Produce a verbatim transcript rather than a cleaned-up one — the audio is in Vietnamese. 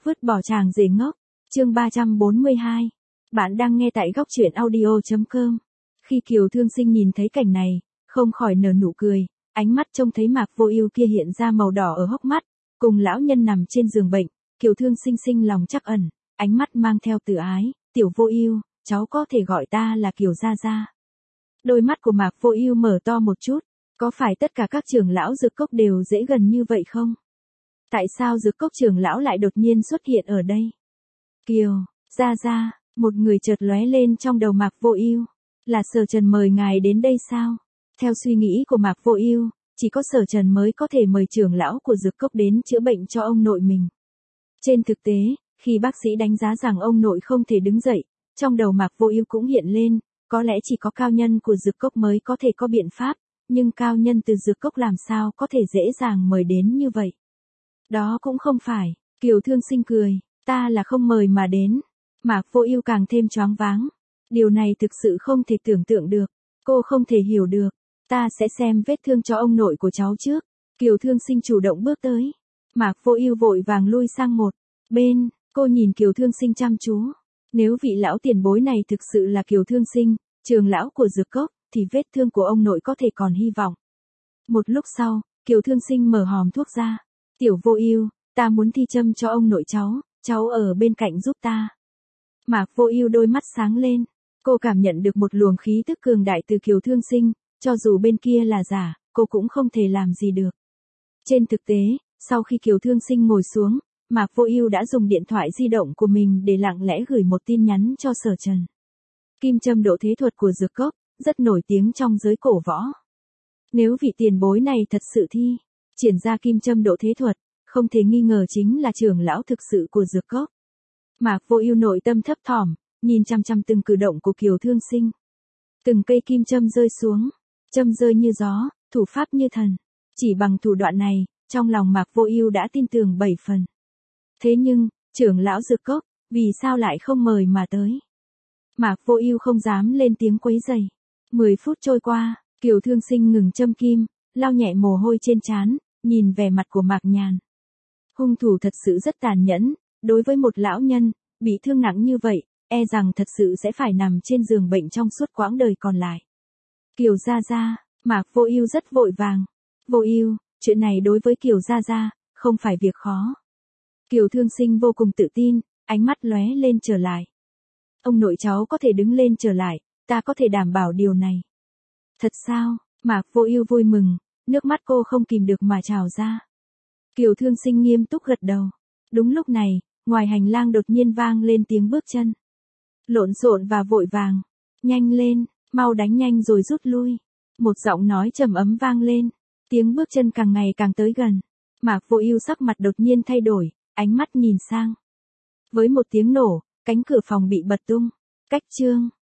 Vứt bỏ chàng rể ngốc, chương ba trăm bốn mươi hai. Bạn đang nghe tại góc truyện audio chấm com. Khi Kiều Thương Sinh nhìn thấy cảnh này, không khỏi nở nụ cười, ánh mắt trông thấy Mạc Vô Ưu kia hiện ra màu đỏ ở hốc mắt, cùng lão nhân nằm trên giường bệnh, Kiều Thương Sinh sinh lòng trắc ẩn, ánh mắt mang theo từ ái, "Tiểu Vô Ưu, cháu có thể gọi ta là Kiều gia gia." Đôi mắt của Mạc Vô Ưu mở to một chút, có phải tất cả các trưởng lão Dược Cốc đều dễ gần như vậy không? Tại sao Dược Cốc trưởng lão lại đột nhiên xuất hiện ở đây? Kiều gia gia, một người chợt lóe lên trong đầu Mạc Vô Ưu, là Sở Trần mời ngài đến đây sao? Theo suy nghĩ của Mạc Vô Ưu, chỉ có Sở Trần mới có thể mời trưởng lão của Dược Cốc đến chữa bệnh cho ông nội mình. Trên thực tế, khi bác sĩ đánh giá rằng ông nội không thể đứng dậy, trong đầu Mạc Vô Ưu cũng hiện lên, có lẽ chỉ có cao nhân của Dược Cốc mới có thể có biện pháp, nhưng cao nhân từ Dược Cốc làm sao có thể dễ dàng mời đến như vậy? Đó cũng không phải, Kiều Thương Sinh cười, ta là không mời mà đến. Mạc Vô Ưu càng thêm choáng váng. Điều này thực sự không thể tưởng tượng được, cô không thể hiểu được. Ta sẽ xem vết thương cho ông nội của cháu trước. Kiều Thương Sinh chủ động bước tới. Mạc Vô Ưu vội vàng lui sang một bên, cô nhìn Kiều Thương Sinh chăm chú. Nếu vị lão tiền bối này thực sự là Kiều Thương Sinh, trưởng lão của Dược Cốc, thì vết thương của ông nội có thể còn hy vọng. Một lúc sau, Kiều Thương Sinh mở hòm thuốc ra. "Tiểu Vô Ưu, ta muốn thi châm cho ông nội cháu, cháu ở bên cạnh giúp ta." Mạc Vô Ưu đôi mắt sáng lên, cô cảm nhận được một luồng khí tức cường đại từ Kiều Thương Sinh, cho dù bên kia là giả, cô cũng không thể làm gì được. Trên thực tế, sau khi Kiều Thương Sinh ngồi xuống, Mạc Vô Ưu đã dùng điện thoại di động của mình để lặng lẽ gửi một tin nhắn cho Sở Trần. Kim châm độ thế thuật của Dược Cốc, rất nổi tiếng trong giới cổ võ. Nếu vị tiền bối này thật sự thi triển ra kim châm độ thế thuật, không thể nghi ngờ chính là trưởng lão thực sự của Dược Cốc. Mạc Vô Ưu nội tâm thấp thỏm, nhìn chằm chằm từng cử động của Kiều Thương Sinh. Từng cây kim châm rơi xuống, châm rơi như gió, thủ pháp như thần. Chỉ bằng thủ đoạn này, trong lòng Mạc Vô Ưu đã tin tưởng bảy phần. Thế nhưng, trưởng lão Dược Cốc, vì sao lại không mời mà tới? Mạc Vô Ưu không dám lên tiếng quấy rầy. mười phút trôi qua, Kiều Thương Sinh ngừng châm kim, lau nhẹ mồ hôi trên trán, nhìn vẻ mặt của Mạc Nhàn. Hung thủ thật sự rất tàn nhẫn, đối với một lão nhân bị thương nặng như vậy, e rằng thật sự sẽ phải nằm trên giường bệnh trong suốt quãng đời còn lại. Kiều gia gia, Mạc Vô Ưu rất vội vàng. "Vô Ưu, chuyện này đối với Kiều gia gia không phải việc khó." Kiều Thương Sinh vô cùng tự tin, ánh mắt lóe lên trở lại. "Ông nội cháu có thể đứng lên trở lại, ta có thể đảm bảo điều này." "Thật sao?" Mạc Vô Ưu vui mừng, nước mắt cô không kìm được mà trào ra. Kiều Thương Sinh nghiêm túc gật đầu. Đúng lúc này, ngoài hành lang đột nhiên vang lên tiếng bước chân. Lộn xộn và vội vàng. "Nhanh lên, mau đánh nhanh rồi rút lui." Một giọng nói trầm ấm vang lên. Tiếng bước chân càng ngày càng tới gần. Mạc Vô Ưu sắc mặt đột nhiên thay đổi, ánh mắt nhìn sang. Với một tiếng nổ, cánh cửa phòng bị bật tung. Cách chương